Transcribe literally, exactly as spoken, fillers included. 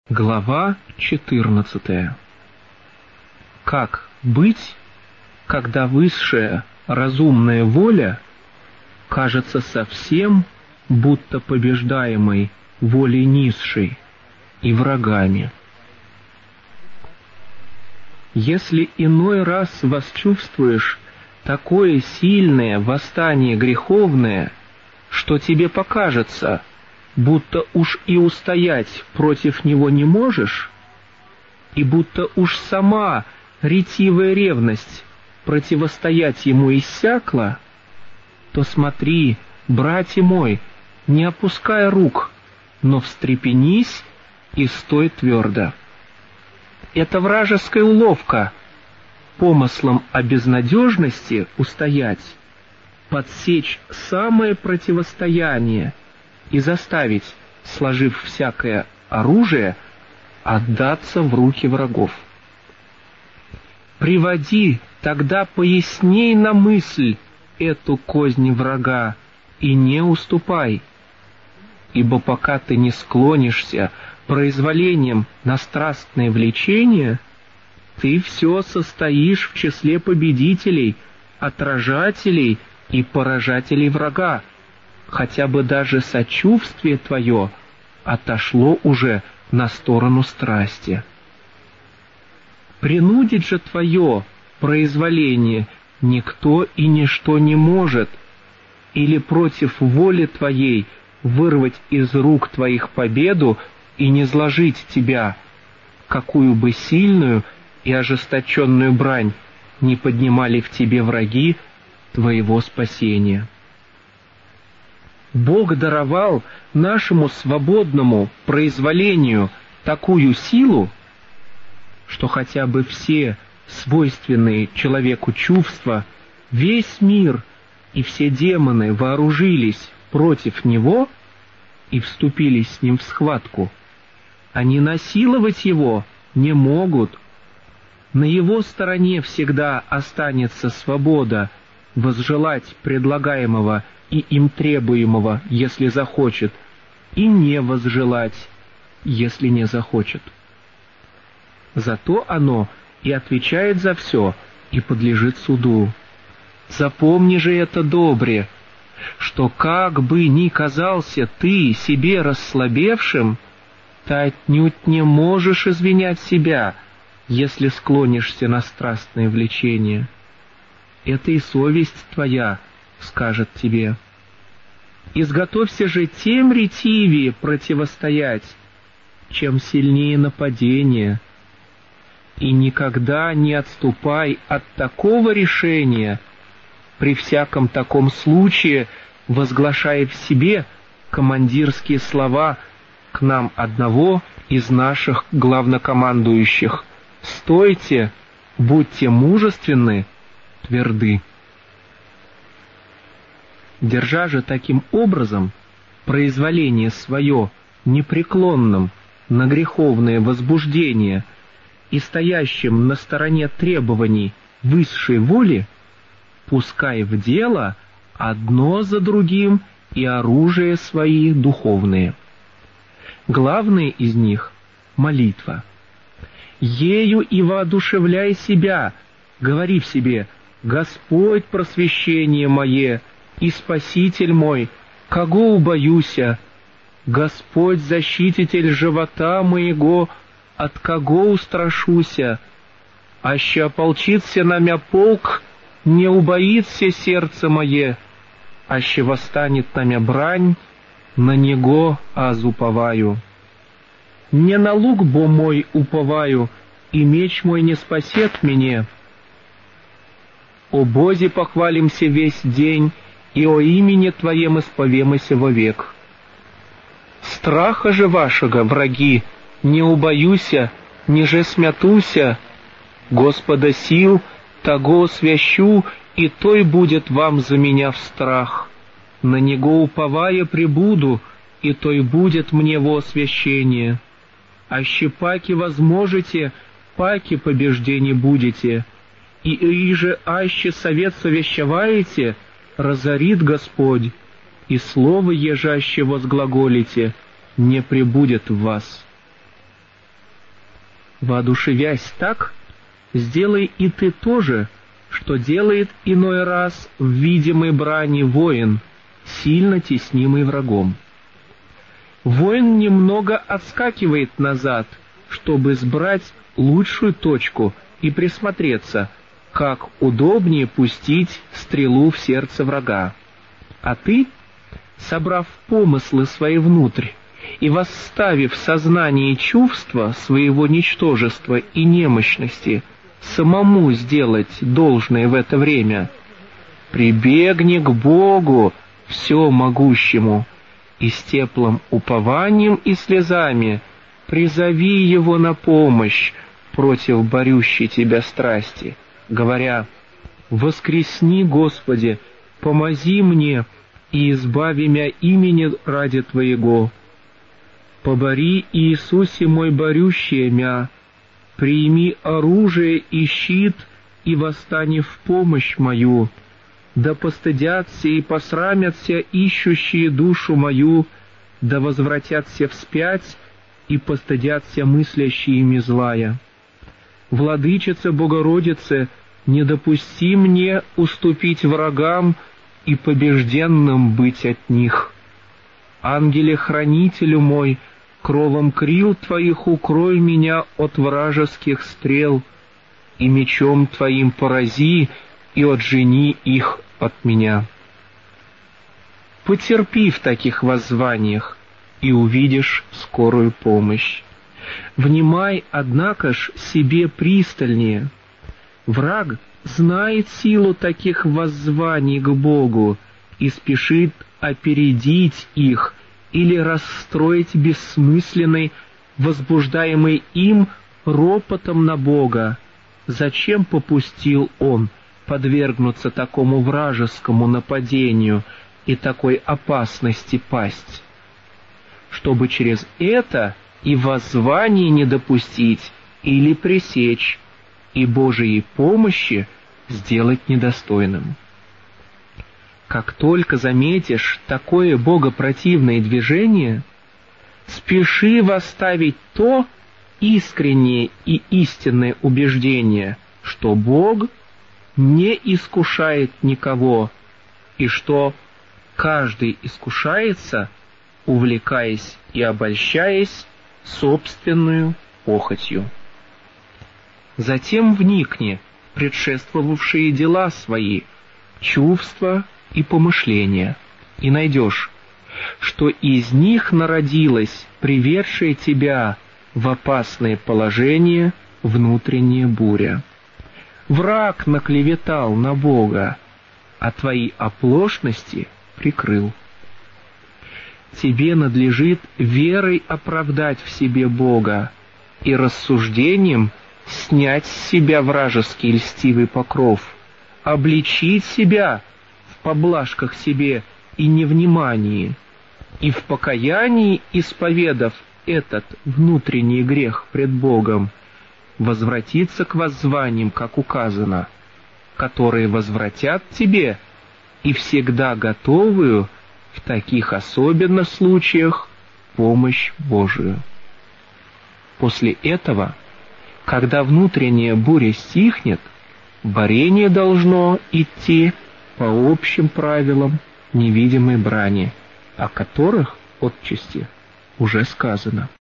Глава четырнадцатая. Как быть, когда высшая разумная воля кажется совсем будто побеждаемой волей низшей и врагами? Если иной раз восчувствуешь такое сильное восстание греховное, что тебе покажется, будто уж и устоять против него не можешь, и будто уж сама ретивая ревность противостоять ему иссякла, то смотри, братья мой, не опускай рук, но встрепенись и стой твердо. Это вражеская уловка, помыслом о безнадежности устоять, подсечь самое противостояние и заставить, сложив всякое оружие, отдаться в руки врагов. Приводи тогда поясней на мысль эту кознь врага и не уступай, ибо пока ты не склонишься произволением на страстное влечение, ты все состоишь в числе победителей, отражателей и поражателей врага, хотя бы даже сочувствие твое отошло уже на сторону страсти. Принудить же твое произволение никто и ничто не может, или против воли твоей вырвать из рук твоих победу и низложить тебя, какую бы сильную и ожесточенную брань не поднимали в тебе враги твоего спасения. Бог даровал нашему свободному произволению такую силу, что хотя бы все свойственные человеку чувства, весь мир и все демоны вооружились против него и вступили с ним в схватку, они насиловать его не могут. На его стороне всегда останется свобода возжелать предлагаемого и им требуемого, если захочет, и не возжелать, если не захочет. Зато оно и отвечает за все, и подлежит суду. Запомни же это добре, что как бы ни казался ты себе расслабевшим, ты отнюдь не можешь извинять себя, если склонишься на страстное влечение. Это и совесть твоя скажет тебе. Изготовься же тем ретивее противостоять, чем сильнее нападение, и никогда не отступай от такого решения, при всяком таком случае возглашая в себе командирские слова к нам одного из наших главнокомандующих: «Стойте, будьте мужественны, тверды». Держа же таким образом произволение свое непреклонным на греховное возбуждение и стоящим на стороне требований высшей воли, пускай в дело одно за другим и оружие свои духовные. Главное из них — молитва. Ею и воодушевляй себя, говори в себе: «Господь, просвещение мое и Спаситель мой, кого убоюся? Господь, защититель живота моего, от кого устрашуся? Аще ополчится на мя полк, не убоится сердце мое, аще восстанет на мя брань, на него аз уповаю. Не на лук бо мой уповаю, и меч мой не спасет меня. О Бозе похвалимся весь день, и о имени Твоем исповемся вовек. Страха же вашего, враги, не убоюся, ниже смятуся. Господа сил, того свящу, и той будет вам за меня в страх. На него уповая пребуду, и той будет мне во освящение. Аще паки возможете, паки побеждены будете, и иже аще совет совещеваете, разорит Господь, и слово ежаще возглаголите не пребудет в вас. Воодушевясь так, сделай и ты то же, что делает иной раз в видимой брани воин, сильно теснимый врагом. Воин немного отскакивает назад, чтобы сбрать лучшую точку и присмотреться, как удобнее пустить стрелу в сердце врага. А ты, собрав помыслы свои внутрь и восставив сознание и чувства своего ничтожества и немощности, самому сделать должное в это время, прибегни к Богу все могущему, и с теплым упованием и слезами призови Его на помощь против борющей тебя страсти, говоря: «Воскресни, Господи, помози мне и избави мя имени ради Твоего. Побори, Иисусе мой, борющее мя, прими оружие и щит, и восстани в помощь мою. Да постыдятся и посрамятся ищущие душу мою, да возвратятся вспять и постыдятся мыслящие ими злая. Владычица Богородице, не допусти мне уступить врагам и побежденным быть от них. Ангеле-хранителю мой, кровом крил Твоих укрой меня от вражеских стрел, и мечом Твоим порази и отжени их от меня». Потерпи в таких воззваниях, и увидишь скорую помощь. Внимай, однако ж, себе пристальнее. Враг знает силу таких воззваний к Богу и спешит опередить их или расстроить бессмысленный, возбуждаемый им ропотом на Бога. Зачем попустил он подвергнуться такому вражескому нападению и такой опасности пасть? Чтобы через это и воззвание не допустить или пресечь, и Божией помощи сделать недостойным. Как только заметишь такое богопротивное движение, спеши восставить то искреннее и истинное убеждение, что Бог не искушает никого, и что каждый искушается, увлекаясь и обольщаясь собственную похотью. Затем вникни в предшествовавшие дела свои, чувства и помышления, и найдешь, что из них народилась приведшая тебя в опасное положение внутренняя буря. Враг наклеветал на Бога, а твои оплошности прикрыл. Тебе надлежит верой оправдать в себе Бога и рассуждением снять с себя вражеский льстивый покров, обличить себя в поблажках себе и невнимании, и в покаянии, исповедав этот внутренний грех пред Богом, возвратиться к воззваниям, как указано, которые возвратят тебе и всегда готовую в таких особенно случаях помощь Божию. После этого, когда внутренняя буря стихнет, борение должно идти по общим правилам невидимой брани, о которых отчасти уже сказано.